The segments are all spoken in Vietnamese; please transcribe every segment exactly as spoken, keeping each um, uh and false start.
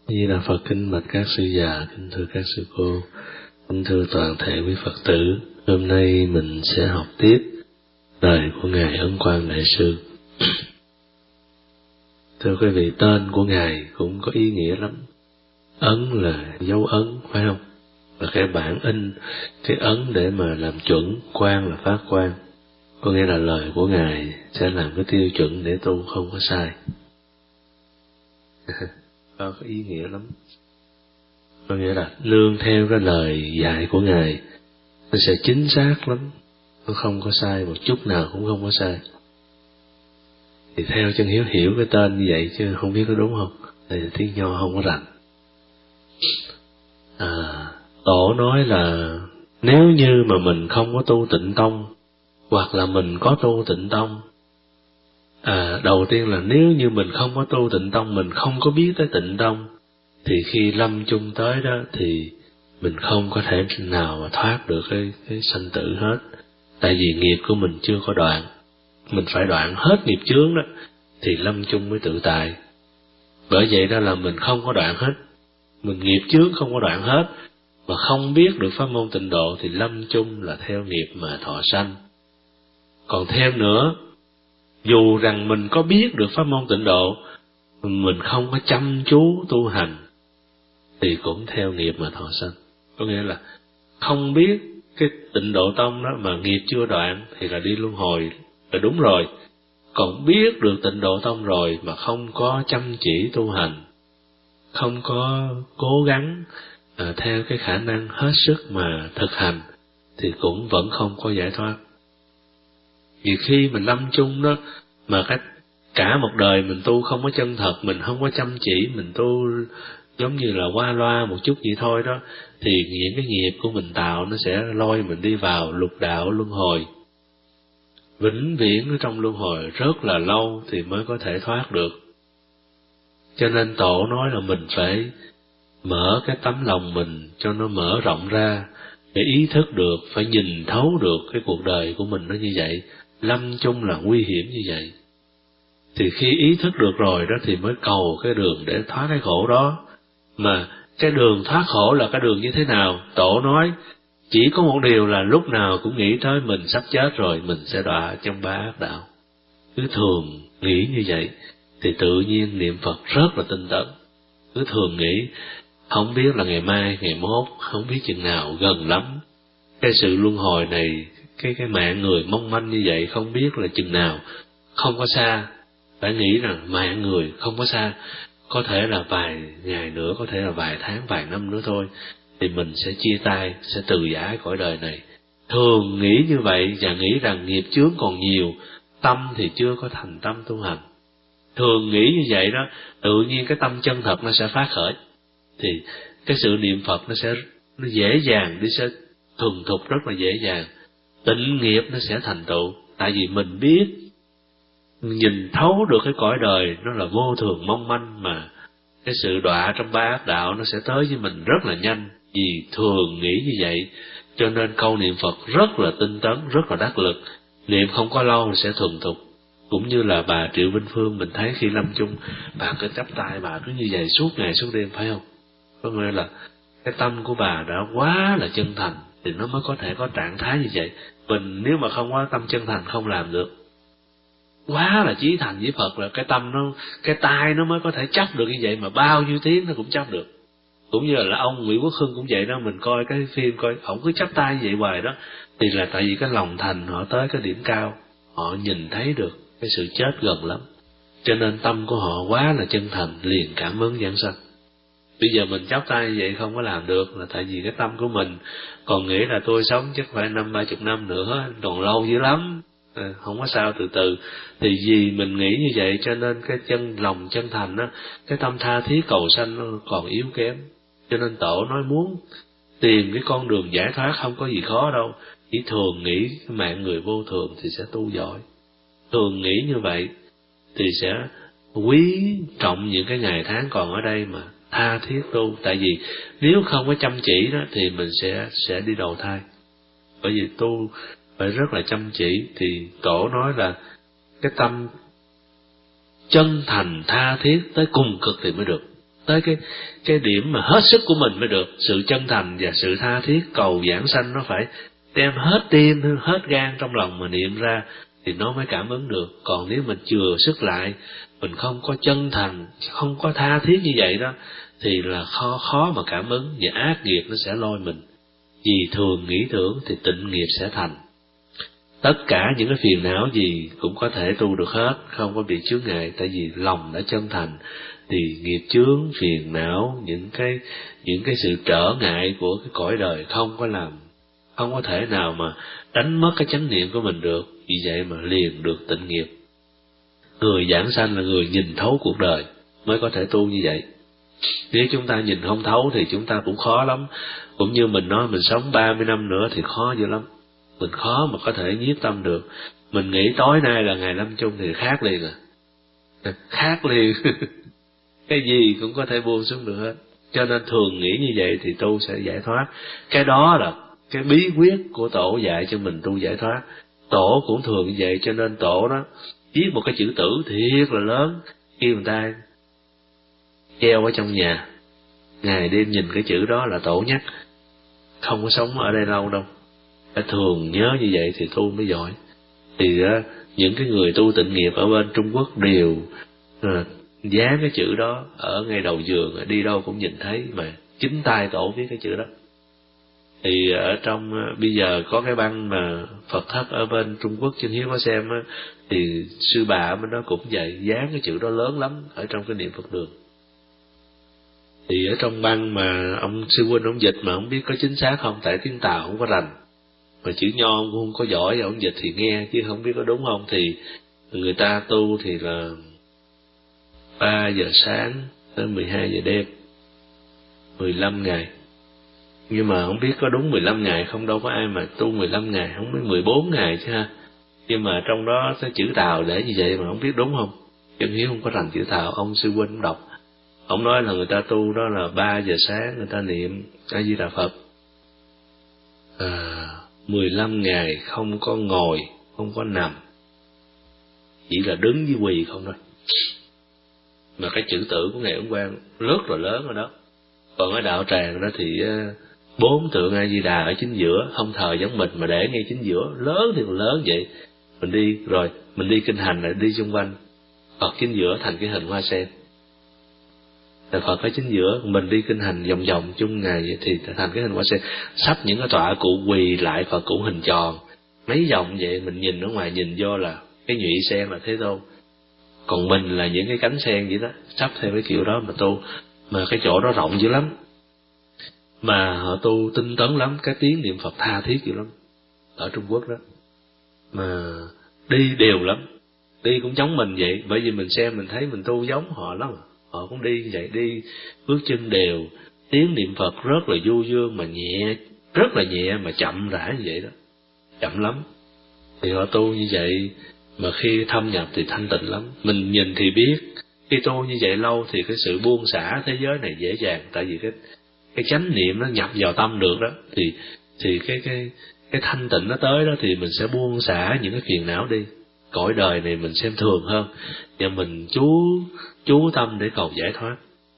Như là Phật kính bạch các sư già, kính thưa các sư cô, kính thưa toàn thể quý Phật tử. Hôm nay mình sẽ học tiếp lời của Ngài Ấn Quang Đại Sư. Thưa quý vị, tên của Ngài cũng có ý nghĩa lắm. Ấn là dấu ấn, phải không? Là cái bản in, cái ấn để mà làm chuẩn, quang là phát quang. Có nghĩa là lời của Ngài sẽ làm cái tiêu chuẩn để tu không có sai. Có ý nghĩa lắm. Có nghĩa là nương theo cái lời dạy của Ngài, nó sẽ chính xác lắm, nó không có sai, một chút nào cũng không có sai. Thì theo chân Hiếu hiểu cái tên như vậy chứ không biết có đúng không? Tại vì tiếng Nho không có rành. À, Tổ nói là nếu như mà mình không có tu Tịnh Tông, hoặc là mình có tu Tịnh Tông, à, đầu tiên là nếu như mình không có tu Tịnh Tông, mình không có biết tới Tịnh Tông, thì khi lâm chung tới đó thì mình không có thể nào mà thoát được cái, cái sanh tử hết. Tại vì nghiệp của mình chưa có đoạn, mình phải đoạn hết nghiệp chướng đó thì lâm chung mới tự tại. Bởi vậy đó là mình không có đoạn hết, mình nghiệp chướng không có đoạn hết, mà không biết được pháp môn tịnh độ thì lâm chung là theo nghiệp mà thọ sanh. Còn thêm nữa, dù rằng mình có biết được pháp môn tịnh độ, mình không có chăm chú tu hành thì cũng theo nghiệp mà thọ sanh. Có nghĩa là không biết cái Tịnh Độ Tông đó mà nghiệp chưa đoạn thì là đi luân hồi là đúng rồi. Còn biết được Tịnh Độ Tông rồi mà không có chăm chỉ tu hành, không có cố gắng à, theo cái khả năng hết sức mà thực hành thì cũng vẫn không có giải thoát. Vì khi mình lâm chung đó mà cái cả một đời mình tu không có chân thật, mình không có chăm chỉ, mình tu giống như là qua loa một chút vậy thôi đó, thì những cái nghiệp của mình tạo nó sẽ lôi mình đi vào lục đạo luân hồi, vĩnh viễn ở trong luân hồi rất là lâu thì mới có thể thoát được. Cho nên Tổ nói là mình phải mở cái tấm lòng mình cho nó mở rộng ra, để ý thức được, phải nhìn thấu được cái cuộc đời của mình nó như vậy, lâm chung là nguy hiểm như vậy. Thì khi ý thức được rồi đó thì mới cầu cái đường để thoát cái khổ đó. Mà cái đường thoát khổ là cái đường như thế nào? Tổ nói chỉ có một điều là lúc nào cũng nghĩ tới mình sắp chết rồi, mình sẽ đọa trong ba ác đạo. Cứ thường nghĩ như vậy thì tự nhiên niệm Phật rất là tinh tấn. Cứ thường nghĩ, không biết là ngày mai, ngày mốt, không biết chừng nào, gần lắm. Cái sự luân hồi này, cái cái mạng người mong manh như vậy, không biết là chừng nào, không có xa. Phải nghĩ rằng mạng người không có xa, có thể là vài ngày nữa, có thể là vài tháng, vài năm nữa thôi, thì mình sẽ chia tay, sẽ từ giã cõi đời này. Thường nghĩ như vậy và nghĩ rằng nghiệp chướng còn nhiều, tâm thì chưa có thành tâm tu hành. Thường nghĩ như vậy đó, tự nhiên cái tâm chân thật nó sẽ phát khởi, thì cái sự niệm Phật nó sẽ nó dễ dàng, nó sẽ thuần thục rất là dễ dàng. Tịnh nghiệp nó sẽ thành tựu, tại vì mình biết, nhìn thấu được cái cõi đời nó là vô thường mong manh, mà cái sự đọa trong ba ác đạo nó sẽ tới với mình rất là nhanh. Vì thường nghĩ như vậy cho nên câu niệm Phật rất là tinh tấn, rất là đắc lực. Niệm không có lâu sẽ thuần thục. Cũng như là bà Triệu Vinh Phương, mình thấy khi lâm chung bà cứ chắp tay, bà cứ như vậy suốt ngày suốt đêm, phải không? Có nghĩa là cái tâm của bà đã quá là chân thành thì nó mới có thể có trạng thái như vậy. Mình nếu mà không có tâm chân thành không làm được. Quá là chí thành với Phật là cái tâm nó, cái tai nó mới có thể chấp được như vậy, mà bao nhiêu tiếng nó cũng chấp được. Cũng như là ông Nguyễn Quốc Hưng cũng vậy đó, mình coi cái phim coi ổng cứ chấp tay như vậy hoài đó, thì là tại vì cái lòng thành họ tới cái điểm cao, họ nhìn thấy được cái sự chết gần lắm, cho nên tâm của họ quá là chân thành, liền cảm ứng giảng sanh. Bây giờ mình chắp tay như vậy không có làm được là tại vì cái tâm của mình còn nghĩ là tôi sống chắc phải năm ba chục năm nữa, còn lâu dữ lắm, à, không có sao, từ từ. Thì vì mình nghĩ như vậy cho nên cái chân lòng chân thành đó, cái tâm tha thiết cầu sanh nó còn yếu kém. Cho nên Tổ nói muốn tìm cái con đường giải thoát không có gì khó đâu, chỉ thường nghĩ cái mạng người vô thường thì sẽ tu giỏi. Thường nghĩ như vậy thì sẽ quý trọng những cái ngày tháng còn ở đây mà tha thiết tu. Tại vì nếu không có chăm chỉ đó thì mình sẽ sẽ đi đầu thai. Bởi vì tu phải rất là chăm chỉ. Thì Tổ nói là cái tâm chân thành tha thiết tới cùng cực thì mới được. tới cái cái điểm mà hết sức của mình mới được. Sự chân thành và sự tha thiết cầu giảng sanh nó phải đem hết tim, hết gan trong lòng mà niệm ra thì nó mới cảm ứng được. Còn nếu mình chừa sức lại, mình không có chân thành, không có tha thiết như vậy đó, thì là khó khó mà cảm ứng, và ác nghiệp nó sẽ lôi mình. Vì thường nghĩ tưởng thì tịnh nghiệp sẽ thành. Tất cả những cái phiền não gì cũng có thể tu được hết, không có bị chướng ngại, tại vì lòng đã chân thành thì nghiệp chướng, phiền não, những cái những cái sự trở ngại của cái cõi đời không có làm, không có thể nào mà đánh mất cái chánh niệm của mình được. Vì vậy mà liền được tịnh nghiệp. Người giảng sanh là người nhìn thấu cuộc đời mới có thể tu như vậy. Nếu chúng ta nhìn không thấu thì chúng ta cũng khó lắm. Cũng như mình nói mình sống ba mươi năm nữa thì khó dữ lắm. Mình khó mà có thể nhiếp tâm được. Mình nghĩ tối nay là ngày lâm chung thì khác liền à. Khác liền. Cái gì cũng có thể buông xuống được hết. Cho nên thường nghĩ như vậy thì tu sẽ giải thoát. Cái đó là cái bí quyết của tổ dạy cho mình tu giải thoát. Tổ cũng thường như vậy, cho nên tổ đó viết một cái chữ tử thiệt là lớn, khi người ta treo ở trong nhà, ngày đêm nhìn cái chữ đó là tổ nhắc. Không có sống ở đây lâu đâu, phải thường nhớ như vậy thì tu mới giỏi. Thì uh, những cái người tu tịnh nghiệp ở bên Trung Quốc đều uh, dán cái chữ đó ở ngay đầu giường, đi đâu cũng nhìn thấy, mà chính tay tổ viết cái chữ đó. Thì ở trong uh, bây giờ có cái băng mà Phật thất ở bên Trung Quốc trên Hiếu có xem á, thì sư bà bên đó cũng vậy, dán cái chữ đó lớn lắm ở trong cái niệm Phật đường. Thì ở trong băng mà ông sư huynh ông dịch mà không biết có chính xác không, tại tiếng Tàu không có rành, mà chữ Nho ông cũng không có giỏi, ông dịch thì nghe chứ không biết có đúng không. Thì người ta tu thì là ba giờ sáng tới mười hai giờ đêm, mười lăm ngày. Nhưng mà không biết có đúng mười lăm ngày không, đâu có ai mà tu mười lăm ngày, không biết mười bốn ngày chứ ha. Nhưng mà trong đó cái chữ Tàu để như vậy mà không biết đúng không. Chân Hiếu không có rành chữ Tàu, ông sư huynh ông đọc. Ông nói là người ta tu đó là ba giờ sáng người ta niệm A Di Đà Phật, à, mười lăm ngày không có ngồi, không có nằm, chỉ là đứng với quỳ không thôi. Mà cái chữ tử của Ngài Ấn Quang rất là lớn rồi đó. Còn ở đạo tràng đó thì bốn tượng A Di Đà ở chính giữa, không thờ giống mình mà để ngay chính giữa, lớn thì còn lớn vậy. Mình đi rồi mình đi kinh hành lại đi xung quanh Phật chính giữa thành cái hình hoa sen. Là Phật ở chính giữa, mình đi kinh hành vòng vòng chung ngày vậy thì thành cái hình hoa sen. Sắp những cái tọa cụ quỳ lại Phật cụ hình tròn mấy vòng vậy, mình nhìn ở ngoài nhìn vô là cái nhụy sen là Thế Tôn, còn mình là những cái cánh sen vậy đó, sắp theo cái kiểu đó mà tu. Mà cái chỗ đó rộng dữ lắm, mà họ tu tinh tấn lắm, cái tiếng niệm Phật tha thiết dữ lắm ở Trung Quốc đó. Mà đi đều lắm, đi cũng giống mình vậy, bởi vì mình xem mình thấy mình tu giống họ lắm. Họ cũng đi như vậy, đi bước chân đều, tiếng niệm Phật rất là du dương mà nhẹ, rất là nhẹ mà chậm rãi như vậy đó, chậm lắm. Thì họ tu như vậy, mà khi thâm nhập thì thanh tịnh lắm. Mình nhìn thì biết, khi tu như vậy lâu thì cái sự buông xả thế giới này dễ dàng, tại vì cái cái chánh niệm nó nhập vào tâm được đó, thì thì cái cái cái thanh tịnh nó tới đó thì mình sẽ buông xả những cái phiền não đi. Cõi đời này mình xem thường hơn, và mình chú chú tâm để cầu giải thoát.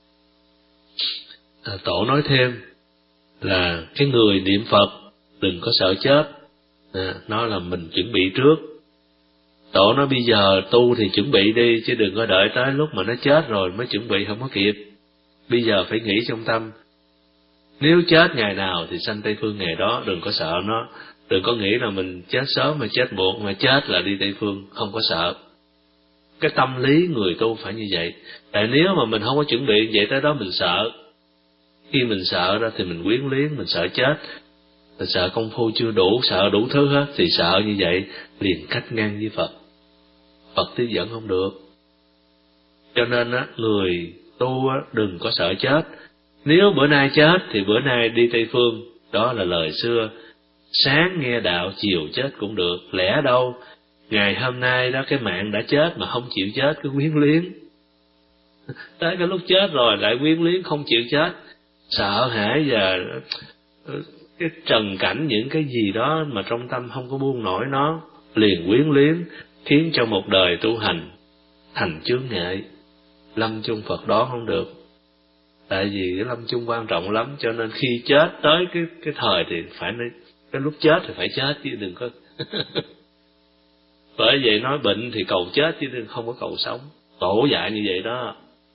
À, Tổ nói thêm là cái người niệm Phật đừng có sợ chết, à, nó là mình chuẩn bị trước. Tổ nói bây giờ tu thì chuẩn bị đi, chứ đừng có đợi tới lúc mà nó chết rồi mới chuẩn bị, không có kịp. Bây giờ phải nghĩ trong tâm, nếu chết ngày nào thì sanh Tây Phương ngày đó, đừng có sợ nó. Đừng có nghĩ là mình chết sớm mà chết muộn, mà chết là đi Tây Phương, không có sợ. Cái tâm lý người tu phải như vậy. Tại nếu mà mình không có chuẩn bị vậy, tới đó mình sợ. Khi mình sợ ra thì mình quyến luyến, mình sợ chết, mình sợ công phu chưa đủ, sợ đủ thứ hết, thì sợ như vậy liền cách ngang với Phật. Phật tiếp dẫn không được. Cho nên á, người tu á, đừng có sợ chết. Nếu bữa nay chết thì bữa nay đi Tây Phương, đó là lời xưa. Sáng nghe đạo, chiều chết cũng được. Lẽ đâu ngày hôm nay đó cái mạng đã chết mà không chịu chết, cứ quyến luyến. Tới cái lúc chết rồi lại quyến luyến không chịu chết, sợ hãi và cái trần cảnh những cái gì đó mà trong tâm không có buông nổi nó, liền quyến luyến, khiến cho một đời tu hành thành chướng ngại, lâm chung Phật đó không được. Tại vì cái lâm chung quan trọng lắm, cho nên khi chết tới cái cái thời thì phải nói, cái lúc chết thì phải chết chứ đừng có bởi vậy nói bệnh thì cầu chết chứ đừng không có cầu sống. Tổ dạy như vậy đó.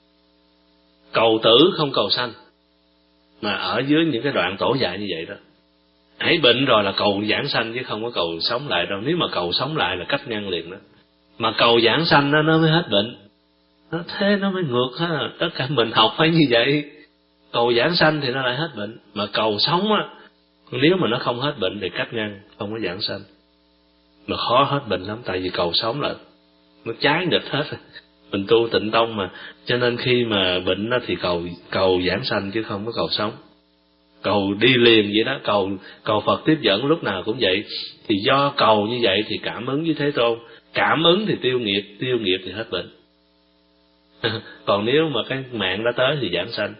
Cầu tử không cầu sanh, mà ở dưới những cái đoạn tổ dạy như vậy đó. Hãy bệnh rồi là cầu giảng sanh chứ không có cầu sống lại đâu. Nếu mà cầu sống lại là cách ngăn liền đó. Mà cầu giảng sanh đó nó mới hết bệnh. Nó thế nó mới ngược ha. Tất cả mình học phải như vậy. Cầu giảng sanh thì nó lại hết bệnh. Mà cầu sống á, nếu mà nó không hết bệnh thì cách ngăn, không có giảng sanh. Mà khó hết bệnh lắm, tại vì cầu sống là nó trái nghịch hết. Mình tu tịnh tông mà, cho nên khi mà bệnh đó thì cầu cầu giảng sanh chứ không có cầu sống. Cầu đi liền vậy đó, cầu cầu Phật tiếp dẫn lúc nào cũng vậy. Thì do cầu như vậy thì cảm ứng với Thế Tôn. Cảm ứng thì tiêu nghiệp, tiêu nghiệp thì hết bệnh. Còn nếu mà cái mạng đã tới thì giảng sanh.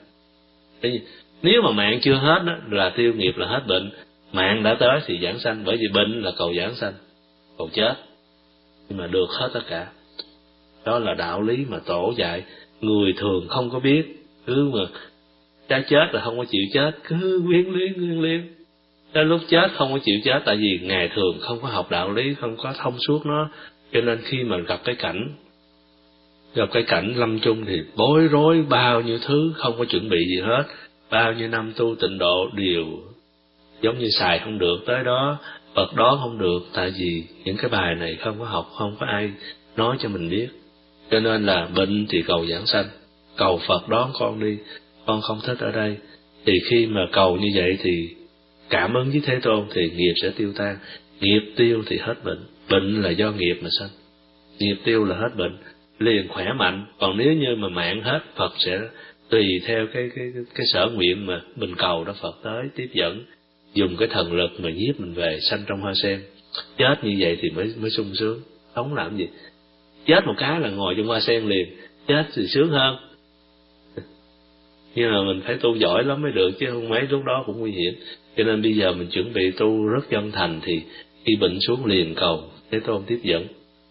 Nếu mà mạng chưa hết đó, là tiêu nghiệp là hết bệnh. Mạng đã tới thì giảng sanh, bởi vì bệnh là cầu giảng sanh, cầu chết. Nhưng mà được hết tất cả. Đó là đạo lý mà tổ dạy. Người thường không có biết, cứ mà đã chết là không có chịu chết, cứ quyến luyến quyến luyến. Đến lúc chết không có chịu chết, tại vì ngày thường không có học đạo lý, không có thông suốt nó. Cho nên khi mà gặp cái cảnh gặp cái cảnh lâm chung thì bối rối bao nhiêu thứ, không có chuẩn bị gì hết. Bao nhiêu năm tu tịnh độ đều giống như xài không được tới đó, Phật đó không được, tại vì những cái bài này không có học, không có ai nói cho mình biết. Cho nên là bệnh thì cầu giảng sanh, cầu Phật đón con đi, con không thích ở đây. Thì khi mà cầu như vậy thì cảm ứng với Thế Tôn thì nghiệp sẽ tiêu tan. Nghiệp tiêu thì hết bệnh. Bệnh là do nghiệp mà sanh. Nghiệp tiêu là hết bệnh, liền khỏe mạnh. Còn nếu như mà mạng hết, Phật sẽ tùy theo cái cái cái, cái sở nguyện mà mình cầu đó, Phật tới tiếp dẫn, dùng cái thần lực mà nhiếp mình về sanh trong hoa sen. Chết như vậy thì mới mới sung sướng. Sống làm gì? Chết một cái là ngồi trong hoa sen liền. Chết thì sướng hơn. Nhưng mà mình phải tu giỏi lắm mới được, chứ không mấy lúc đó cũng nguy hiểm. Cho nên bây giờ mình chuẩn bị tu rất chân thành, thì khi bệnh xuống liền cầu Thế Tôn tiếp dẫn.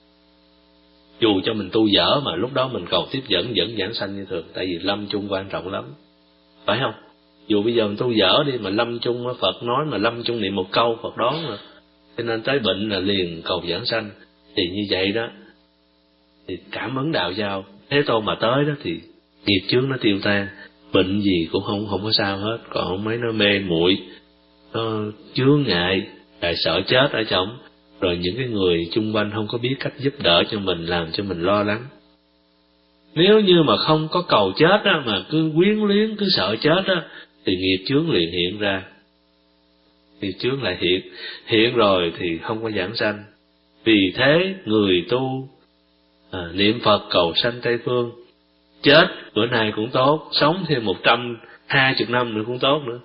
Dù cho mình tu dở mà lúc đó mình cầu tiếp dẫn vẫn giảng sanh như thường, tại vì lâm chung quan trọng lắm, phải không? Dù bây giờ mình tu dở đi mà lâm chung Phật nói, mà lâm chung niệm một câu Phật đón mà. Cho nên tới bệnh là liền cầu giảng sanh. Thì như vậy đó, thì cảm ứng đạo giao Thế Tôn mà tới đó thì nghiệp chướng nó tiêu tan, bệnh gì cũng không không có sao hết. Còn mấy nó mê muội, nó chướng ngại, lại sợ chết ở trong, rồi những cái người chung quanh không có biết cách giúp đỡ cho mình, làm cho mình lo lắng. Nếu như mà không có cầu chết á, mà cứ quyến luyến, cứ sợ chết á, thì nghiệp chướng liền hiện ra. Nghiệp chướng lại hiện, hiện rồi thì không có giảng sanh. Vì thế người tu à, niệm Phật cầu sanh Tây Phương, chết bữa nay cũng tốt, sống thêm một trăm hai chục năm nữa cũng tốt nữa.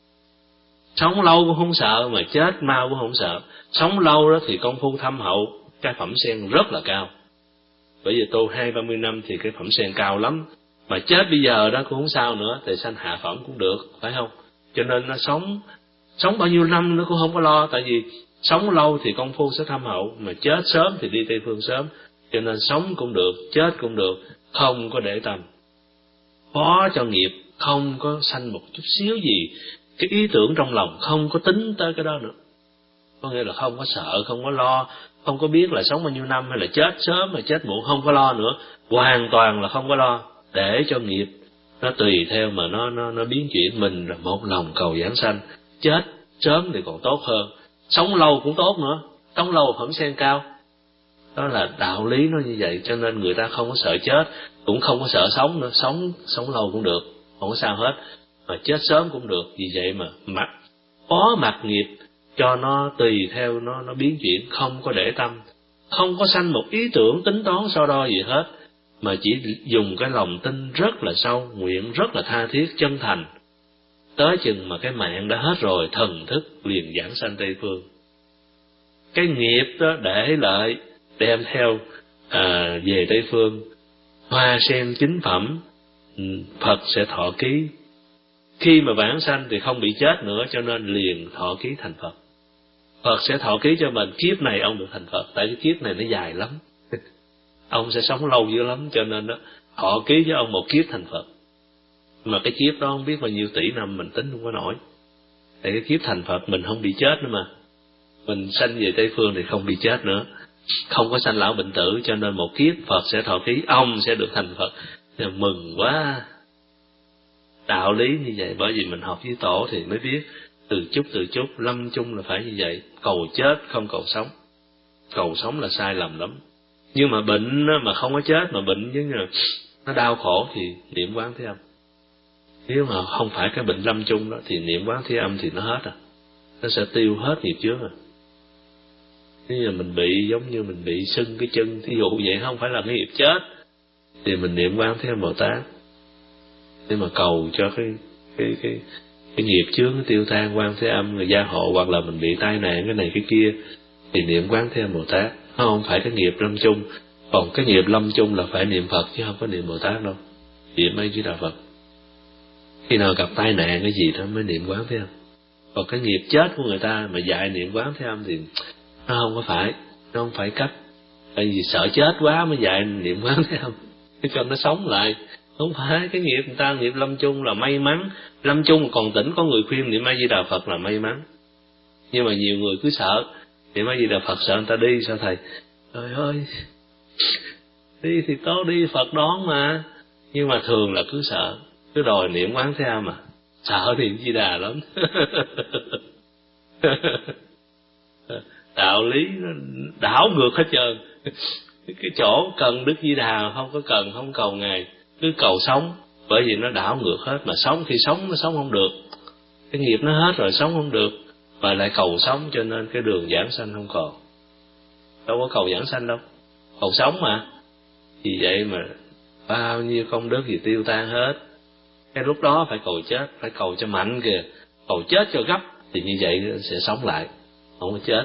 Sống lâu cũng không sợ, mà chết mau cũng không sợ. Sống lâu đó thì công phu thâm hậu, cái phẩm sen rất là cao. Bởi vì tu hai ba mươi năm thì cái phẩm sen cao lắm. Mà chết bây giờ đó cũng không sao nữa, thì sanh hạ phẩm cũng được, phải không? Cho nên nó sống sống bao nhiêu năm nó cũng không có lo, tại vì sống lâu thì công phu sẽ thâm hậu, mà chết sớm thì đi Tây Phương sớm. Cho nên sống cũng được, chết cũng được, không có để tâm, phó cho nghiệp, không có sanh một chút xíu gì cái ý tưởng trong lòng, không có tính tới cái đó nữa. Có nghĩa là không có sợ, không có lo, không có biết là sống bao nhiêu năm hay là chết sớm hay chết muộn, không có lo nữa. Hoàn toàn là không có lo, để cho nghiệp nó tùy theo mà nó nó nó biến chuyển. Mình là một lòng cầu giảng sanh, chết sớm thì còn tốt hơn, sống lâu cũng tốt nữa, sống lâu phẩm sen cao. Đó là đạo lý nó như vậy. Cho nên người ta không có sợ chết, cũng không có sợ sống nữa. Sống sống lâu cũng được, không có sao hết, mà chết sớm cũng được. Vì vậy mà mặc phó mặc nghiệp cho nó tùy theo nó nó biến chuyển, không có để tâm, không có sanh một ý tưởng tính toán so đo gì hết, mà chỉ dùng cái lòng tin rất là sâu, nguyện rất là tha thiết chân thành. Tới chừng mà cái mạng đã hết rồi, thần thức liền giảng sanh Tây Phương. Cái nghiệp đó để lại đem theo à, về Tây Phương. Hoa sen chính phẩm, Phật sẽ thọ ký. Khi mà vãng sanh thì không bị chết nữa, cho nên liền thọ ký thành Phật. Phật sẽ thọ ký cho mình, kiếp này ông được thành Phật, tại cái kiếp này nó dài lắm. Ông sẽ sống lâu dữ lắm, cho nên đó thọ ký cho ông một kiếp thành Phật. Mà cái kiếp đó không biết bao nhiêu tỷ năm mình tính không có nổi. Tại cái kiếp thành Phật mình không bị chết nữa mà. Mình sanh về Tây Phương thì không bị chết nữa, không có sanh lão bệnh tử, cho nên một kiếp Phật sẽ thọ ký, ông sẽ được thành Phật. Thì mừng quá. Đạo lý như vậy, bởi vì mình học với tổ thì mới biết từ chút từ chút lâm chung là phải như vậy, cầu chết không cầu sống. Cầu sống là sai lầm lắm. Nhưng mà bệnh mà không có chết, mà bệnh với là nó đau khổ thì niệm Quán Thế Âm. Nếu mà không phải cái bệnh lâm chung đó thì niệm Quán Thế Âm thì nó hết à, nó sẽ tiêu hết nghiệp trước à. Nếu như mình bị giống như mình bị sưng cái chân, thí dụ vậy, không phải là cái nghiệp chết, thì mình niệm Quán Thế Âm Bồ Tát để mà cầu cho cái cái cái cái nghiệp chướng nó tiêu tan, Quán Thế Âm người gia hộ. Hoặc là mình bị tai nạn cái này cái kia thì niệm Quán Thế Âm Bồ Tát. Nó không phải cái nghiệp lâm chung. Còn cái nghiệp lâm chung là phải niệm Phật chứ không có niệm Bồ Tát đâu. Niệm mấy với Đạo Phật. Khi nào gặp tai nạn cái gì đó mới niệm Quán Thế Âm. Còn cái nghiệp chết của người ta mà dạy niệm Quán Thế Âm thì nó không có phải, nó không phải cách. Tại vì sợ chết quá mới dạy niệm Quán Thế Âm, để cho nó sống lại. Không phải, cái nghiệp người ta nghiệp lâm chung là may mắn. Lâm chung còn tỉnh có người khuyên niệm A Di Đà Phật là may mắn. Nhưng mà nhiều người cứ sợ niệm A Di Đà Phật, sợ người ta đi. Sao thầy? Trời ơi, đi thì tốt, đi Phật đón mà. Nhưng mà thường là cứ sợ, cứ đòi niệm Quán Thế Âm mà. Sợ niệm Di Đà lắm. Đạo lý nó đảo ngược hết trơn. Cái chỗ cần Đức Di Đà không có cần, không cầu Ngài, cứ cầu sống. Bởi vì nó đảo ngược hết. Mà sống khi sống nó sống không được, cái nghiệp nó hết rồi sống không được, và lại cầu sống, cho nên cái đường giảng sanh không còn. Đâu có cầu giảng sanh đâu, cầu sống mà. Vì vậy mà bao nhiêu công đức gì tiêu tan hết. Cái lúc đó phải cầu chết, phải cầu cho mạnh kìa, cầu chết cho gấp, thì như vậy sẽ sống lại, không có chết.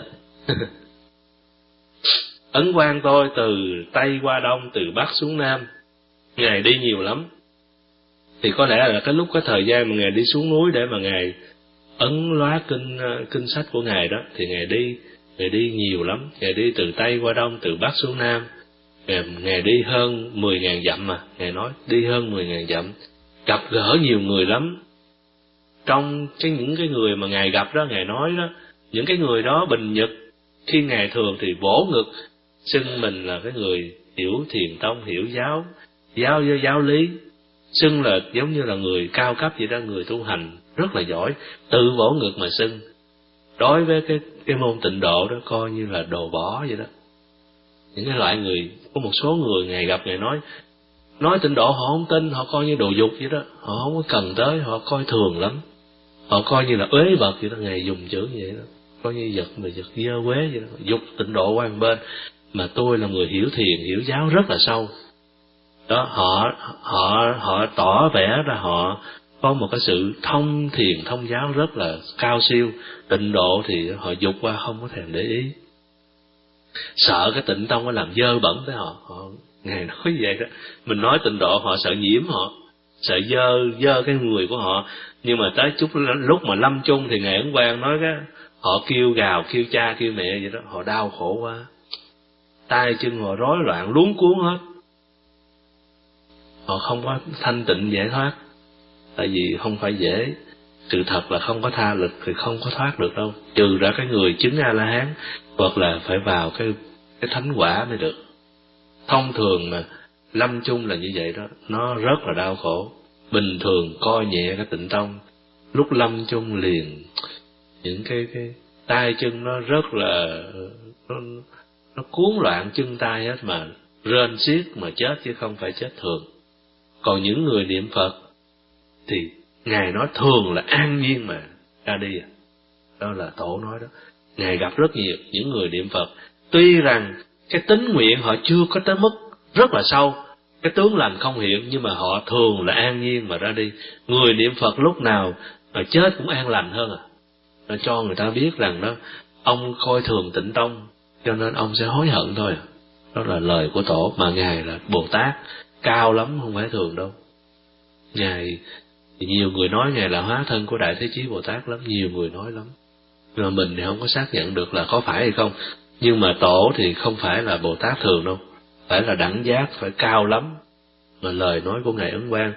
Ấn Quang tôi từ Tây qua Đông, từ Bắc xuống Nam, Ngài đi nhiều lắm. Thì có lẽ là cái lúc cái thời gian mà Ngài đi xuống núi để mà Ngài ấn loá kinh kinh sách của Ngài đó, thì Ngài đi, Ngài đi nhiều lắm. Ngài đi từ Tây qua Đông, từ Bắc xuống Nam. Ngài, Ngài đi hơn mười ngàn dặm mà. Ngài nói đi hơn mười ngàn dặm, gặp gỡ nhiều người lắm. Trong cái những cái người mà Ngài gặp đó, Ngài nói đó, những cái người đó bình nhật, khi Ngài thường thì vỗ ngực, xưng mình là cái người hiểu thiền tông, hiểu giáo, giáo giáo lý, xưng là giống như là người cao cấp vậy đó, người tu hành rất là giỏi, tự vỗ ngực mà xưng. Đối với cái cái môn tịnh độ đó coi như là đồ bỏ vậy đó. Những cái loại người, có một số người Ngài gặp Ngài nói nói tịnh độ họ không tin, họ coi như đồ dục vậy đó, họ không có cần tới, họ coi thường lắm, họ coi như là uế vật vậy đó. Ngài dùng chữ như vậy đó, coi như vật mà vật dơ quế vậy đó. Dục tịnh độ qua một bên, mà tôi là người hiểu thiền, hiểu giáo rất là sâu đó. Họ họ họ tỏ vẻ ra họ có một cái sự thông thiền thông giáo rất là cao siêu. Tịnh độ thì họ dục qua không có thèm để ý, sợ cái tịnh tông có làm dơ bẩn tới họ. Họ Ngài nói vậy đó. Mình nói tịnh độ họ sợ nhiễm, họ sợ dơ dơ cái người của họ. Nhưng mà tới chút lúc mà lâm chung thì Ngài Ấn Quang nói cái họ kêu gào, kêu cha kêu mẹ vậy đó. Họ đau khổ quá, tay chân họ rối loạn luống cuống hết, họ không có thanh tịnh giải thoát. Tại vì không phải dễ, sự thật là không có tha lực thì không có thoát được đâu, trừ ra cái người chứng A La Hán, hoặc là phải vào cái cái thánh quả mới được. Thông thường mà lâm chung là như vậy đó, nó rất là đau khổ. Bình thường coi nhẹ cái tịnh tông, lúc lâm chung liền những cái cái tay chân nó rất là nó, nó cuốn loạn chân tay hết, mà rên xiết mà chết chứ không phải chết thường. Còn những người niệm Phật thì Ngài nói thường là an nhiên mà ra đi à. Đó là tổ nói đó. Ngài gặp rất nhiều những người niệm Phật, tuy rằng cái tính nguyện họ chưa có tới mức rất là sâu, cái tướng lành không hiện, nhưng mà họ thường là an nhiên mà ra đi. Người niệm Phật lúc nào mà chết cũng an lành hơn à. Nó cho người ta biết rằng đó, ông coi thường tịnh tông, cho nên ông sẽ hối hận thôi à. Đó là lời của tổ, mà Ngài là Bồ Tát cao lắm, không phải thường đâu. Ngài thì nhiều người nói Ngài là hóa thân của Đại Thế Chí Bồ Tát lắm, nhiều người nói lắm. Nhưng mà mình thì không có xác nhận được là có phải hay không. Nhưng mà tổ thì không phải là Bồ Tát thường đâu, phải là đẳng giác, phải cao lắm. Mà lời nói của Ngài Ấn Quang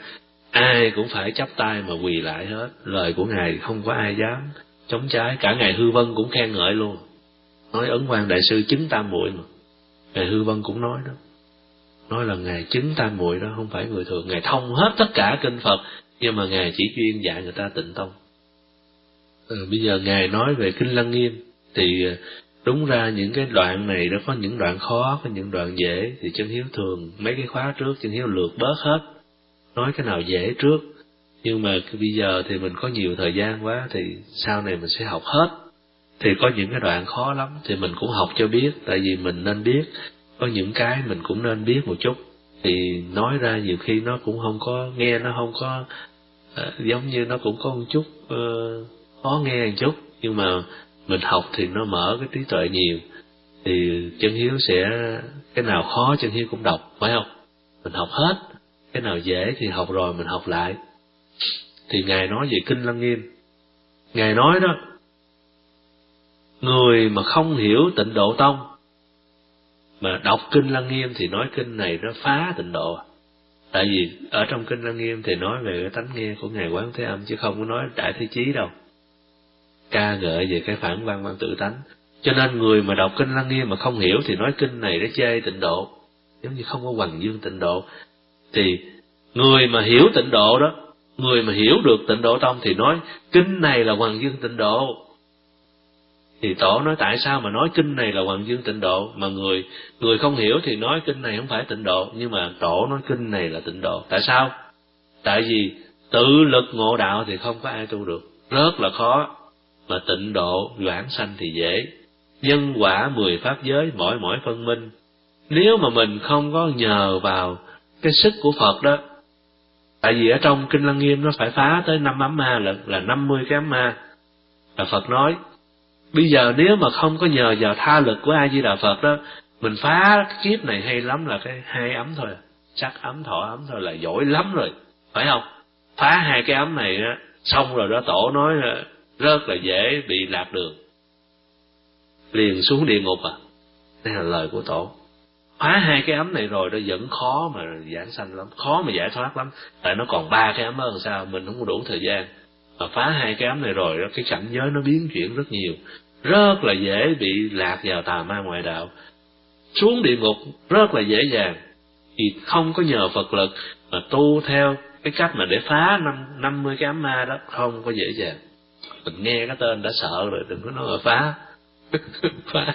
ai cũng phải chắp tay mà quỳ lại hết. Lời của Ngài không có ai dám chống trái. Cả Ngài Hư Vân cũng khen ngợi luôn, nói Ấn Quang Đại Sư chứng tam muội mà. Ngài Hư Vân cũng nói đó, nói là Ngài chứng tam muội đó không phải người thường. Ngài thông hết tất cả kinh Phật, nhưng mà Ngài chỉ chuyên dạy người ta tịnh tông. Ừ, bây giờ Ngài nói về Kinh Lăng Nghiêm thì đúng ra những cái đoạn này nó có những đoạn khó, có những đoạn dễ, thì Chân Hiếu thường mấy cái khóa trước Chân Hiếu lược bớt hết, nói cái nào dễ trước. Nhưng mà bây giờ thì mình có nhiều thời gian quá, thì sau này mình sẽ học hết. Thì có những cái đoạn khó lắm thì mình cũng học cho biết, tại vì mình nên biết. Có những cái mình cũng nên biết một chút, thì nói ra nhiều khi nó cũng không có, nghe nó không có à, giống như nó cũng có một chút uh, khó nghe một chút, nhưng mà mình học thì nó mở cái trí tuệ nhiều. Thì Chân Hiếu sẽ, cái nào khó Chân Hiếu cũng đọc, phải không? Mình học hết, cái nào dễ thì học rồi mình học lại. Thì Ngài nói về Kinh Lăng Nghiêm, Ngài nói đó, người mà không hiểu Tịnh Độ Tông mà đọc Kinh Lăng Nghiêm thì nói kinh này nó phá Tịnh Độ. Tại vì ở trong Kinh Lăng Nghiêm thì nói về cái tánh nghe của Ngài Quán Thế Âm, chứ không có nói Đại Thế Chí đâu, ca ngợi về cái phản văn văn tự tánh. Cho nên người mà đọc Kinh Lăng Nghiêm mà không hiểu thì nói kinh này nó chê Tịnh Độ, giống như không có hoằng dương Tịnh Độ. Thì người mà hiểu Tịnh Độ đó, người mà hiểu được Tịnh Độ Tông thì nói kinh này là hoằng dương Tịnh Độ. Thì Tổ nói tại sao mà nói kinh này là hoằng dương Tịnh Độ, mà người người không hiểu thì nói kinh này không phải Tịnh Độ, nhưng mà Tổ nói kinh này là Tịnh Độ. Tại sao? Tại vì tự lực ngộ đạo thì không có ai tu được, rất là khó, mà Tịnh Độ vãng sanh thì dễ. Nhân quả mười pháp giới mỗi mỗi phân minh. Nếu mà mình không có nhờ vào cái sức của Phật đó, tại vì ở trong Kinh Lăng Nghiêm nó phải phá tới năm ấm ma, là là năm mươi cái ấm ma. Là Phật nói bây giờ nếu mà không có nhờ vào tha lực của A Di Đà Phật đó, mình phá cái kiếp này hay lắm là cái hai ấm thôi, sắc ấm thọ ấm thôi là giỏi lắm rồi, phải không? Phá hai cái ấm này đó, xong rồi đó Tổ nói là rất là dễ bị lạc đường, liền xuống địa ngục à. Đây là lời của Tổ. Phá hai cái ấm này rồi nó vẫn khó mà giảng sanh lắm, khó mà giải thoát lắm, tại nó còn ba cái ấm hơn sao, mình không có đủ thời gian. Mà phá hai cái ấm này rồi đó, cái cảnh giới nó biến chuyển rất nhiều, rất là dễ bị lạc vào tà ma ngoại đạo, xuống địa ngục rất là dễ dàng. Thì không có nhờ Phật lực mà tu theo cái cách mà để phá năm năm mươi cái ấm ma đó không có dễ dàng. Mình nghe cái tên đã sợ rồi, đừng có nói là phá. Phá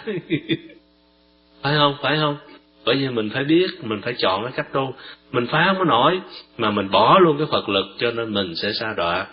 phải không, phải không? Bởi vì mình phải biết, mình phải chọn cái cách tu. Mình phá không có nổi mà mình bỏ luôn cái Phật lực, cho nên mình sẽ sa đọa.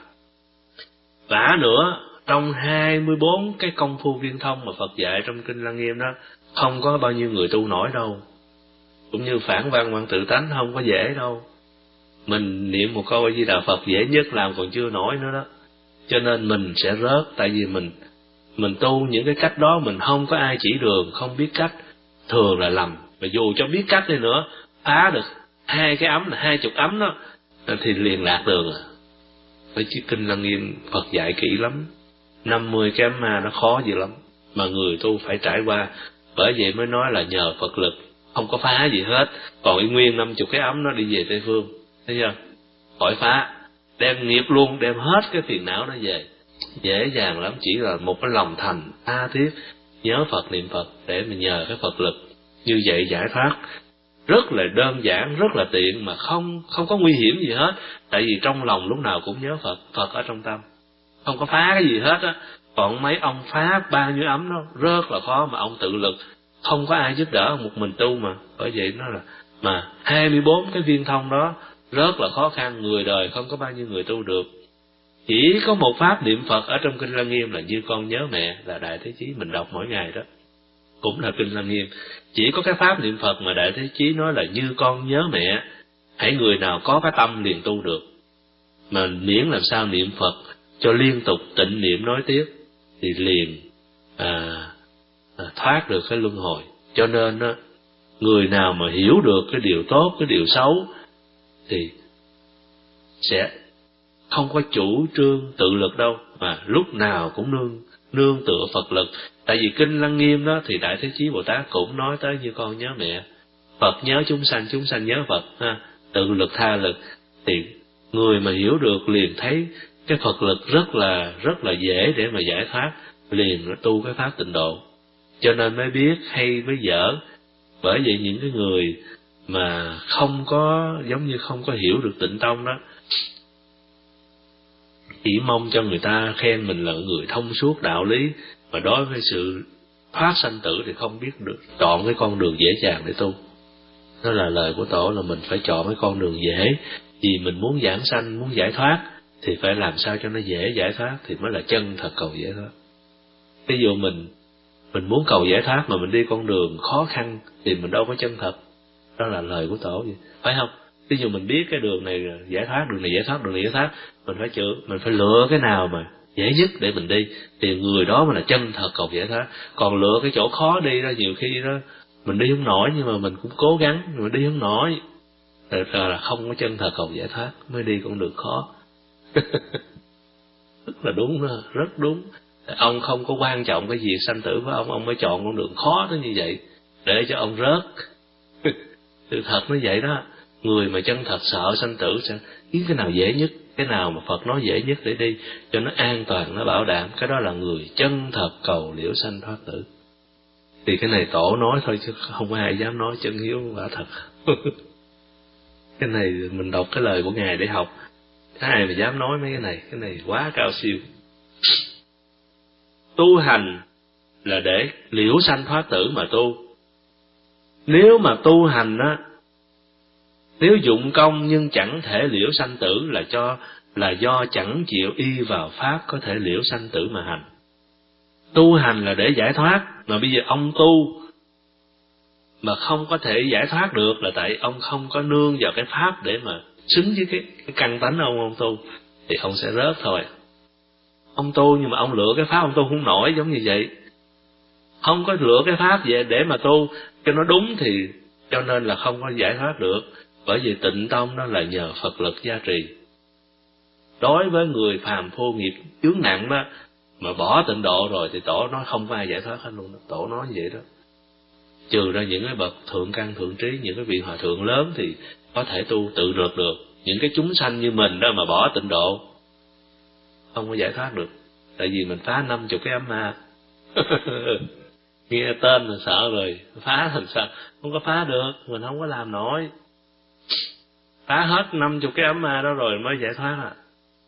Vả nữa, trong hai mươi bốn cái công phu viên thông mà Phật dạy trong Kinh Lăng Nghiêm đó, không có bao nhiêu người tu nổi đâu. Cũng như phản văn văn tự tánh không có dễ đâu. Mình niệm một câu A Di Đà Phật dễ nhất làm còn chưa nổi nữa đó. Cho nên mình sẽ rớt, tại vì mình mình tu những cái cách đó mình không có ai chỉ đường, không biết cách, thường là lầm. Mà dù cho biết cách đi nữa, phá được hai cái ấm là hai chục ấm đó thì liền lạc đường à. Với chứ Kinh Lăng Nghiêm Phật dạy kỹ lắm, năm mươi cái ấm ma nó khó dữ lắm, mà người tu phải trải qua. Bởi vậy mới nói là nhờ Phật lực, không có phá gì hết, còn y nguyên năm chục cái ấm nó đi về Tây Phương, thấy chưa? Khỏi phá, đem nghiệp luôn, đem hết cái phiền não nó về, dễ dàng lắm. Chỉ là một cái lòng thành tha thiết nhớ Phật, niệm Phật để mình nhờ cái Phật lực, như vậy giải thoát rất là đơn giản, rất là tiện, mà không không có nguy hiểm gì hết. Tại vì trong lòng lúc nào cũng nhớ Phật, Phật ở trong tâm, không có phá cái gì hết á. Còn mấy ông phá bao nhiêu ấm đó rất là khó, mà ông tự lực, không có ai giúp đỡ, một mình tu mà. Bởi vậy nó là mà hai mươi bốn cái viên thông đó rất là khó khăn, người đời không có bao nhiêu người tu được. Chỉ có một pháp niệm Phật ở trong Kinh Lăng Nghiêm là như con nhớ mẹ, là Đại Thế Chí mình đọc mỗi ngày đó, cũng là Kinh Lăng Nghiêm. Chỉ có cái pháp niệm Phật mà Đại Thế Chí nói là như con nhớ mẹ, hãy người nào có cái tâm liền tu được. Mà miễn làm sao niệm Phật cho liên tục, tịnh niệm nói tiếp thì liền à, à, thoát được cái luân hồi. Cho nên á, người nào mà hiểu được cái điều tốt, cái điều xấu thì sẽ không có chủ trương tự lực đâu, mà lúc nào cũng nương nương tựa Phật lực. Tại vì Kinh Lăng Nghiêm đó thì Đại Thế Chí Bồ Tát cũng nói tới như con nhớ mẹ, Phật nhớ chúng sanh, chúng sanh nhớ Phật ha, tự lực tha lực. Thì Người mà hiểu được liền thấy cái Phật lực rất là rất là dễ để mà giải thoát, liền nó tu cái pháp tịnh độ. Cho nên mới biết hay với dở. Bởi vậy những cái người mà không có, giống như không có hiểu được tịnh tông đó, chỉ mong cho người ta khen mình là người thông suốt đạo lý, mà đối với sự thoát sanh tử thì không biết được chọn cái con đường dễ dàng để tu. Đó là lời của Tổ, là mình phải chọn cái con đường dễ, vì mình muốn giảng sanh, muốn giải thoát thì phải làm sao cho nó dễ giải thoát thì mới là chân thật cầu giải thoát. Ví dụ mình mình muốn cầu giải thoát mà mình đi con đường khó khăn thì mình đâu có chân thật. Đó là lời của Tổ vậy, phải không? Ví dụ mình biết cái đường này giải thoát, đường này giải thoát, đường này giải thoát, mình phải chữa, mình phải lựa cái nào mà dễ nhất để mình đi, thì người đó mới là chân thật cầu giải thoát. Còn lựa cái chỗ khó đi đó, nhiều khi đó mình đi không nổi, nhưng mà mình cũng cố gắng, mà đi không nổi, thật ra là không có chân thật cầu giải thoát, mới đi con đường khó. Rất là đúng đó, rất đúng. Ông không có quan trọng cái việc sanh tử với ông, ông mới chọn con đường khó đó như vậy, để cho ông rớt. Sự thật nó vậy đó. Người mà chân thật sợ sanh tử sẽ biết cái nào dễ nhất, cái nào mà Phật nói dễ nhất để đi, cho nó an toàn, nó bảo đảm. Cái đó là người chân thật cầu liễu sanh thoát tử. Thì cái này Tổ nói thôi chứ không có ai dám nói chân hiếu quả thật. Cái này mình đọc cái lời của Ngài để học. Ai mà dám nói mấy cái này, cái này quá cao siêu. Tu hành là để liễu sanh thoát tử mà tu. Nếu mà tu hành á, nếu dụng công nhưng chẳng thể liễu sanh tử là cho là do chẳng chịu y vào pháp có thể liễu sanh tử mà hành. Tu hành là để giải thoát, mà bây giờ ông tu mà không có thể giải thoát được là tại ông không có nương vào cái pháp để mà xứng với cái, cái căn tánh ông ông tu, thì ông sẽ rớt thôi. Ông tu nhưng mà ông lựa cái pháp ông tu không nổi, giống như vậy. Không có lựa cái pháp vậy để mà tu cho nó đúng thì cho nên là không có giải thoát được. Bởi vì tịnh tông đó là nhờ Phật lực gia trì. Đối với người phàm phu nghiệp chướng nặng đó mà bỏ tịnh độ rồi thì Tổ nói không có ai giải thoát hết luôn đó. Tổ nói như vậy đó. Trừ ra những cái bậc thượng căn thượng trí, những cái vị hòa thượng lớn thì có thể tu tự rượt được. Những cái chúng sanh như mình đó mà bỏ tịnh độ không có giải thoát được. Tại vì mình phá năm chục cái ấm ma. Nghe tên là sợ rồi, phá làm sao? Không có phá được, mình không có làm nổi. Phá hết năm chục cái ấm ma đó rồi mới giải thoát à.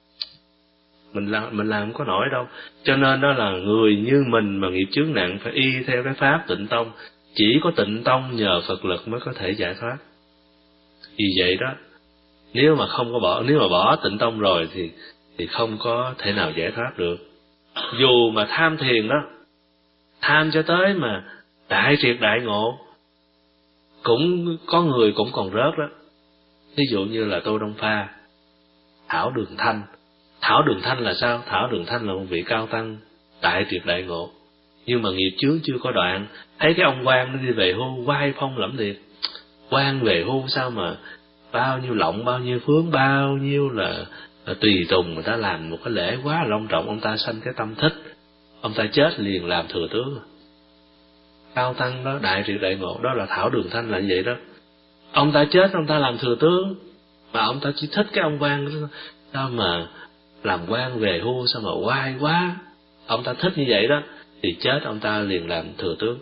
Mình làm, mình làm không có nổi đâu. Cho nên đó là người như mình mà nghiệp chướng nặng phải y theo cái pháp tịnh tông. Chỉ có tịnh tông nhờ Phật lực mới có thể giải thoát. Vì vậy đó, nếu mà không có bỏ, nếu mà bỏ tịnh tông rồi thì thì không có thể nào giải thoát được. Dù mà tham thiền đó, tham cho tới mà đại triệt đại ngộ, cũng có người cũng còn rớt đó. Ví dụ như là Tô Đông Pha, Thảo Đường Thanh. Thảo Đường Thanh là sao? Thảo Đường Thanh là một vị cao tăng đại triệt đại ngộ, nhưng mà nghiệp chướng chưa có đoạn. Thấy cái ông quan nó đi về hưu, vai phong lẫm liệt. Quan về hưu sao mà bao nhiêu lộng, bao nhiêu phướng, bao nhiêu là, là tùy tùng, người ta làm một cái lễ quá long trọng, ông ta sanh cái tâm thích, ông ta chết liền làm thừa tướng. Cao tăng đó, đại triệt đại ngộ, đó là Thảo Đường Thanh là như vậy đó. Ông ta chết, ông ta làm thừa tướng, mà ông ta chỉ thích cái ông quan đó. Sao mà làm quan về hưu, sao mà oai quá, ông ta thích như vậy đó, thì chết ông ta liền làm thừa tướng.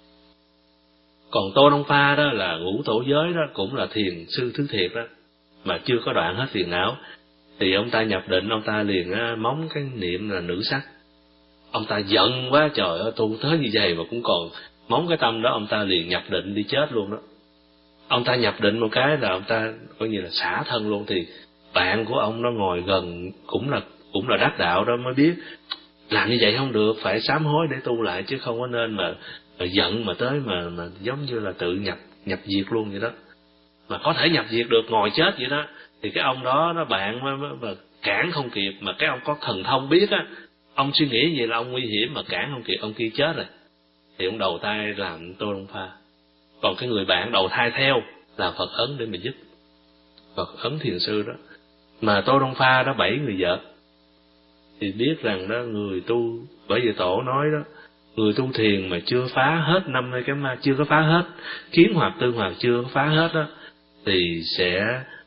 Còn Tô Đông Pha đó là ngũ tổ giới đó, cũng là thiền sư thứ thiệt đó, mà chưa có đoạn hết phiền não, thì ông ta nhập định, ông ta liền á, móng cái niệm là nữ sắc. Ông ta giận quá, trời ơi, tu tới như vậy mà cũng còn móng cái tâm đó, ông ta liền nhập định đi chết luôn đó. Ông ta nhập định một cái là ông ta coi như là xả thân luôn. Thì bạn của ông nó ngồi gần, cũng là cũng là đắc đạo đó, mới biết làm như vậy không được, phải sám hối để tu lại, chứ không có nên mà, mà giận mà tới mà mà giống như là tự nhập nhập diệt luôn vậy đó. Mà có thể nhập diệt được, ngồi chết vậy đó, thì cái ông đó nó bạn mà, mà, mà cản không kịp, mà cái ông có thần thông biết á, ông suy nghĩ gì là ông nguy hiểm mà cản không kịp, ông kia chết rồi, thì ông đầu thai làm Tô Đông Pha. Còn cái người bạn đầu thai theo làm Phật ấn để mà giúp, Phật ấn thiền sư đó. Mà Tô Đông Pha đó bảy người vợ, thì biết rằng đó người tu, bởi vì Tổ nói đó, người tu thiền mà chưa phá hết năm mươi cái ma, chưa có phá hết kiến hoặc tư hoặc chưa có phá hết đó, thì sẽ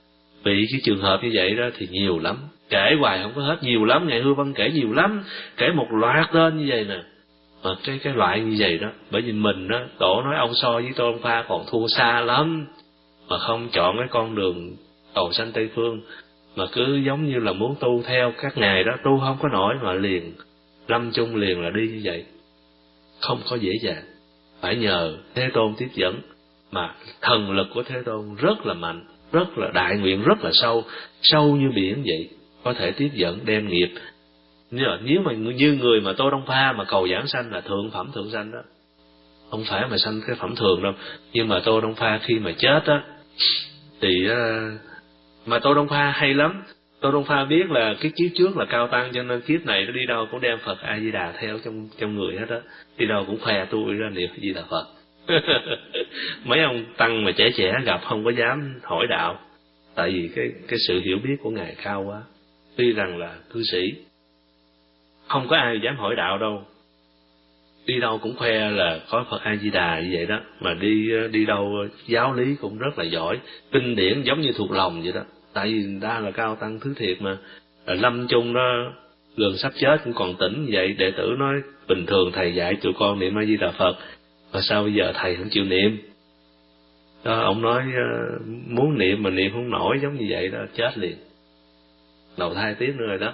bị cái trường hợp như vậy đó thì nhiều lắm, kể hoài không có hết, nhiều lắm. Ngài Hư Vân kể nhiều lắm, kể một loạt tên như vậy nè. Mà cái cái loại như vậy đó, bởi vì mình đó, Tổ nói ông so với Tô Đông Pha còn thua xa lắm, mà không chọn cái con đường cầu sanh Tây Phương, mà cứ giống như là muốn tu theo các ngài đó, tu không có nổi mà liền lâm chung liền là đi như vậy, không có dễ dàng, phải nhờ Thế Tôn tiếp dẫn. Mà thần lực của Thế Tôn rất là mạnh, rất là đại nguyện, rất là sâu, sâu như biển vậy, có thể tiếp dẫn đem nghiệp. Nếu mà như người mà Tô Đông Pha mà cầu giảng sanh là thượng phẩm thượng sanh đó, không phải mà sanh cái phẩm thường đâu. Nhưng mà Tô Đông Pha khi mà chết á thì mà Tô Đông Pha hay lắm. Tô Đông Pha biết là cái kiếp trước là cao tăng, cho nên kiếp này nó đi đâu cũng đem Phật A Di Đà theo trong trong người hết đó, đi đâu cũng khoe tôi ra niệm A Di Đà Phật. Mấy ông tăng mà trẻ trẻ gặp không có dám hỏi đạo, tại vì cái cái sự hiểu biết của ngài cao quá. Tuy rằng là cư sĩ, không có ai dám hỏi đạo đâu, đi đâu cũng khoe là có Phật A Di Đà như vậy đó, mà đi đi đâu giáo lý cũng rất là giỏi, kinh điển giống như thuộc lòng vậy đó. Tại vì người ta là cao tăng thứ thiệt mà, lâm chung đó gần sắp chết cũng còn tỉnh như vậy. Đệ tử nói bình thường thầy dạy tụi con niệm A Di Đà Phật, mà sao bây giờ thầy không chịu niệm đó? Ông nói muốn niệm mà niệm không nổi giống như vậy đó, chết liền, đầu thai tiếp nữa rồi đó.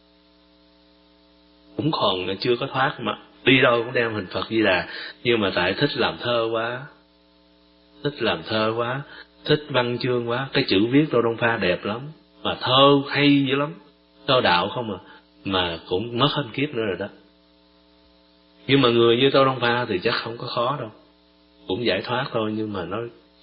Cũng còn chưa có thoát mà đi đâu cũng đem hình Phật Di Đà, nhưng mà tại thích làm thơ quá, thích làm thơ quá, thích văn chương quá. Cái chữ viết Tô Đông Pha đẹp lắm, mà thơ hay dữ lắm, thơ đạo không à, mà cũng mất hết kiếp nữa rồi đó. Nhưng mà người như Tô Đông Pha thì chắc không có khó đâu, cũng giải thoát thôi, nhưng mà nó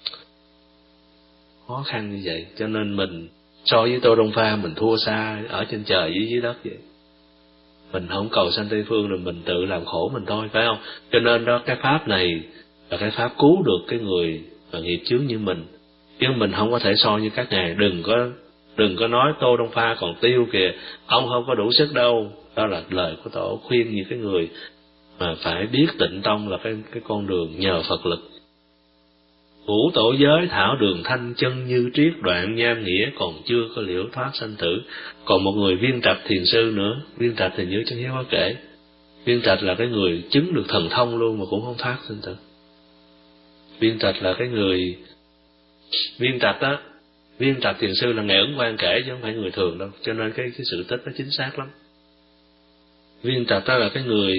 khó khăn như vậy. Cho nên mình so với Tô Đông Pha mình thua xa, ở trên trời với dưới đất vậy. Mình không cầu sanh Tây Phương rồi mình tự làm khổ mình thôi, phải không? Cho nên đó, cái pháp này là cái pháp cứu được cái người mà nghiệp chướng như mình, chứ mình không có thể so như các ngài. Đừng có đừng có nói Tô Đông Pha còn tiêu kìa, ông không có đủ sức đâu. Đó là lời của Tổ khuyên những cái người mà phải biết tịnh tông là cái cái con đường nhờ Phật lực. Ngũ tổ giới thảo đường thanh, chân như triết đoạn nham nghĩa, còn chưa có liễu thoát sanh tử. Còn một người Viên Trạch thiền sư nữa, Viên Trạch thì nhớ trong hiếu có kể, Viên Trạch là cái người chứng được thần thông luôn mà cũng không thoát sanh tử. Viên Trạch là cái người Viên Trạch á, Viên Trạch thiền sư là Ngài Ấn Quang kể chứ không phải người thường đâu, cho nên cái cái sự tích nó chính xác lắm. Viên Trạch đó là cái người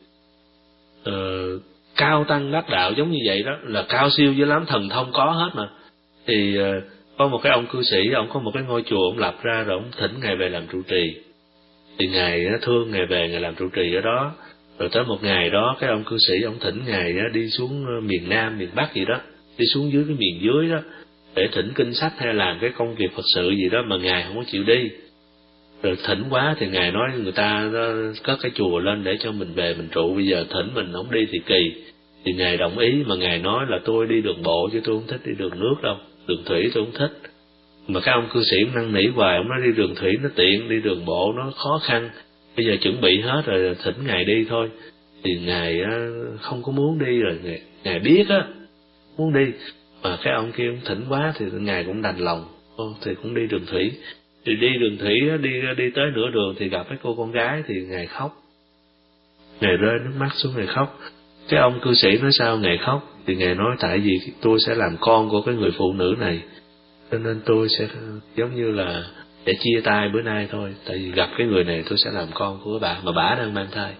uh, cao tăng đắc đạo giống như vậy đó, là cao siêu dữ lắm, thần thông có hết mà. Thì uh, có một cái ông cư sĩ, ông có một cái ngôi chùa ông lập ra, rồi ông thỉnh Ngài về làm trụ trì. Thì Ngài nó thương Ngài về, Ngài làm trụ trì ở đó. Rồi tới một ngày đó, cái ông cư sĩ ông thỉnh Ngài đi xuống miền Nam, miền Bắc gì đó, đi xuống dưới cái miền dưới đó, để thỉnh kinh sách hay làm cái công việc Phật sự gì đó, mà Ngài không có chịu đi. Rồi thỉnh quá thì Ngài nói người ta cất cái chùa lên để cho mình về mình trụ, bây giờ thỉnh mình không đi thì kỳ. Thì Ngài đồng ý, mà Ngài nói là tôi đi đường bộ chứ tôi không thích đi đường nước đâu, đường thủy tôi không thích. Mà cái ông cư sĩ cũng năn nỉ hoài, ông nói đi đường thủy nó tiện, đi đường bộ nó khó khăn, bây giờ chuẩn bị hết rồi thỉnh Ngài đi thôi. Thì Ngài không có muốn đi, rồi Ngài, Ngài biết á muốn đi, mà cái ông kia ông thỉnh quá thì Ngài cũng đành lòng, ô, thì cũng đi đường thủy. Thì đi đường thủy đi đi tới nửa đường thì gặp cái cô con gái, thì Ngài khóc, Ngài rơi nước mắt xuống, Ngài khóc. Cái ông cư sĩ nói sao Ngài khóc? Thì Ngài nói tại vì tôi sẽ làm con của cái người phụ nữ này, cho nên tôi sẽ giống như là để chia tay bữa nay thôi. Tại vì gặp cái người này tôi sẽ làm con của bà, mà bà đang mang thai.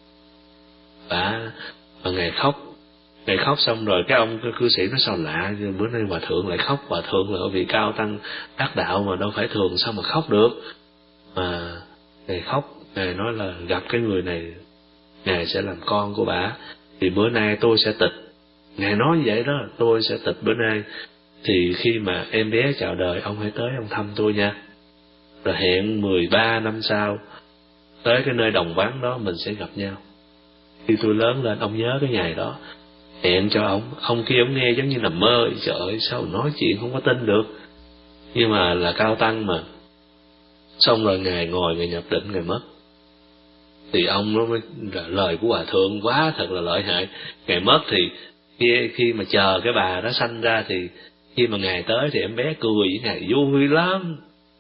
Bà mà Ngài khóc, Ngài khóc xong rồi cái ông cư sĩ nói sao lạ, bữa nay hòa thượng lại khóc, hòa thượng là vị cao tăng đắc đạo mà đâu phải thường, sao mà khóc được. Mà Ngài khóc, Ngài nói là gặp cái người này, Ngài sẽ làm con của bà, thì bữa nay tôi sẽ tịch. Ngài nói vậy đó, tôi sẽ tịch bữa nay, thì khi mà em bé chào đời ông hãy tới ông thăm tôi nha. Rồi hẹn mười ba năm sau tới cái nơi đồng vắng đó mình sẽ gặp nhau. Khi tôi lớn lên ông nhớ cái ngày đó, hẹn cho ông. Ông kia ông nghe giống như nằm mơ, trời ơi sao nói chuyện không có tin được, nhưng mà là cao tăng mà. Xong rồi Ngài ngồi, Ngài nhập định, Ngài mất. Thì ông nó mới là lời của hòa thượng quá thật là lợi hại. Ngài mất thì khi, khi mà chờ cái bà đó sanh ra thì Khi mà Ngài tới thì em bé cười với Ngài vui lắm.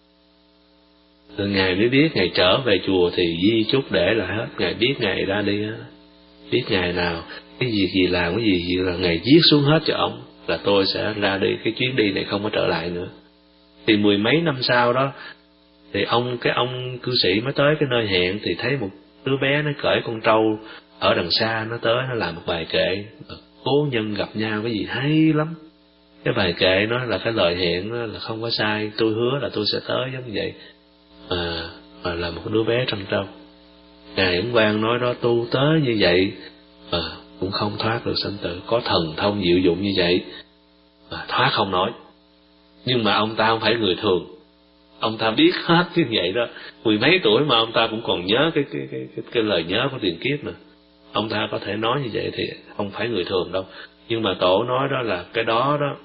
Rồi Ngài mới biết Ngài trở về chùa thì di chúc để lại hết. Ngài biết Ngài ra đi hết. Biết Ngài nào cái việc gì làm cái gì gì là Ngài viết xuống hết cho ông, là tôi sẽ ra đi, cái chuyến đi này không có trở lại nữa. Thì mười mấy năm sau đó thì ông cái ông cư sĩ mới tới cái nơi hẹn, thì thấy một đứa bé nó cởi con trâu ở đằng xa, nó tới nó làm một bài kệ cố nhân gặp nhau, cái gì hay lắm. Cái bài kệ nó là cái lời hẹn đó là không có sai, tôi hứa là tôi sẽ tới giống như vậy. À, mà là một đứa bé trân trâu. Ngài Ấn Quang nói đó, tu tới như vậy à, cũng không thoát được sanh tử. Có thần thông diệu dụng như vậy à, thoát không nổi. Nhưng mà ông ta không phải người thường. Ông ta biết hết như vậy đó. Mười mấy tuổi mà ông ta cũng còn nhớ cái cái cái cái, cái lời nhớ của tiền kiếp nè. Ông ta có thể nói như vậy thì không phải người thường đâu. Nhưng mà tổ nói đó là cái đó đó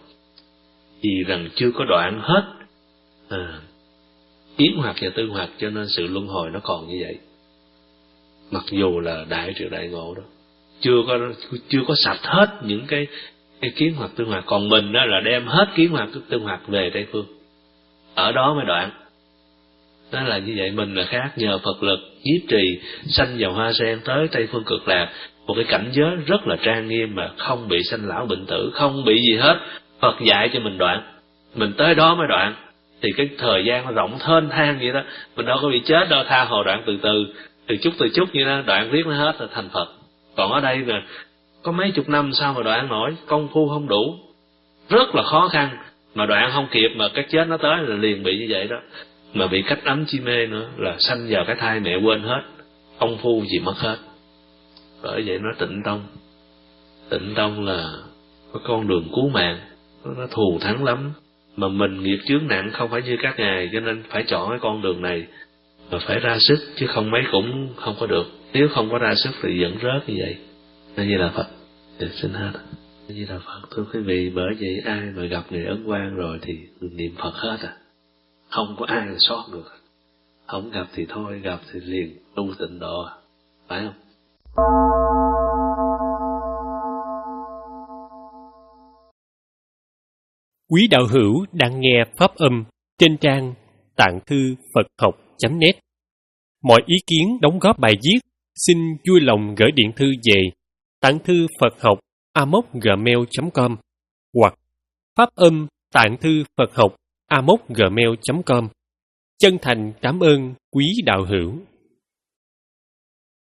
vì rằng chưa có đoạn hết à, yếm hoặc và tư hoặc, cho nên sự luân hồi nó còn như vậy. Mặc dù là đại triệu đại ngộ đó, chưa có chưa có sạch hết những cái cái kiến hoặc tư hoặc, còn mình đó là đem hết kiến hoặc tư hoặc về Tây phương, ở đó mới đoạn. Đó là như vậy. Mình là khác, nhờ Phật lực nhiếp trì sanh vào hoa sen tới Tây phương cực lạc, một cái cảnh giới rất là trang nghiêm mà không bị sanh lão bệnh tử, không bị gì hết. Phật dạy cho mình đoạn, mình tới đó mới đoạn. Thì cái thời gian nó rộng thênh thang vậy đó, mình đâu có bị chết đâu, tha hồ đoạn từ từ, từ chút từ chút như đó, đoạn riết nó hết là thành Phật. Còn ở đây là có mấy chục năm sao mà đoạn nổi, công phu không đủ, rất là khó khăn, mà đoạn không kịp, mà cái chết nó tới là liền bị như vậy đó. Mà bị cách ấm chi mê nữa là sanh vào cái thai mẹ quên hết, công phu gì mất hết. Bởi vậy nó Tịnh Tông. Tịnh Tông là có con đường cứu mạng, nó thù thắng lắm. Mà mình nghiệp chướng nặng không phải như các ngài, cho nên phải chọn cái con đường này, mà phải ra sức, chứ không mấy cũng không có được. Nếu không có ra sức thì vẫn rớt như vậy. Nên như là Phật. Thì xin hết. Như là Phật, thưa quý vị, bởi vậy ai mà gặp Ngài Ấn Quang rồi thì niệm Phật hết à. Không có ai là sót được. Không gặp thì thôi, gặp thì liền tu tịnh độ, phải không? Quý đạo hữu đang nghe pháp âm trên trang tạng thư Phật học chấm net. Mọi ý kiến đóng góp bài viết xin vui lòng gửi điện thư về tạng thư Phật học a m o gmail chấm com hoặc pháp âm tạng thư Phật học a m o gmail chấm com. Chân thành cảm ơn quý đạo hữu.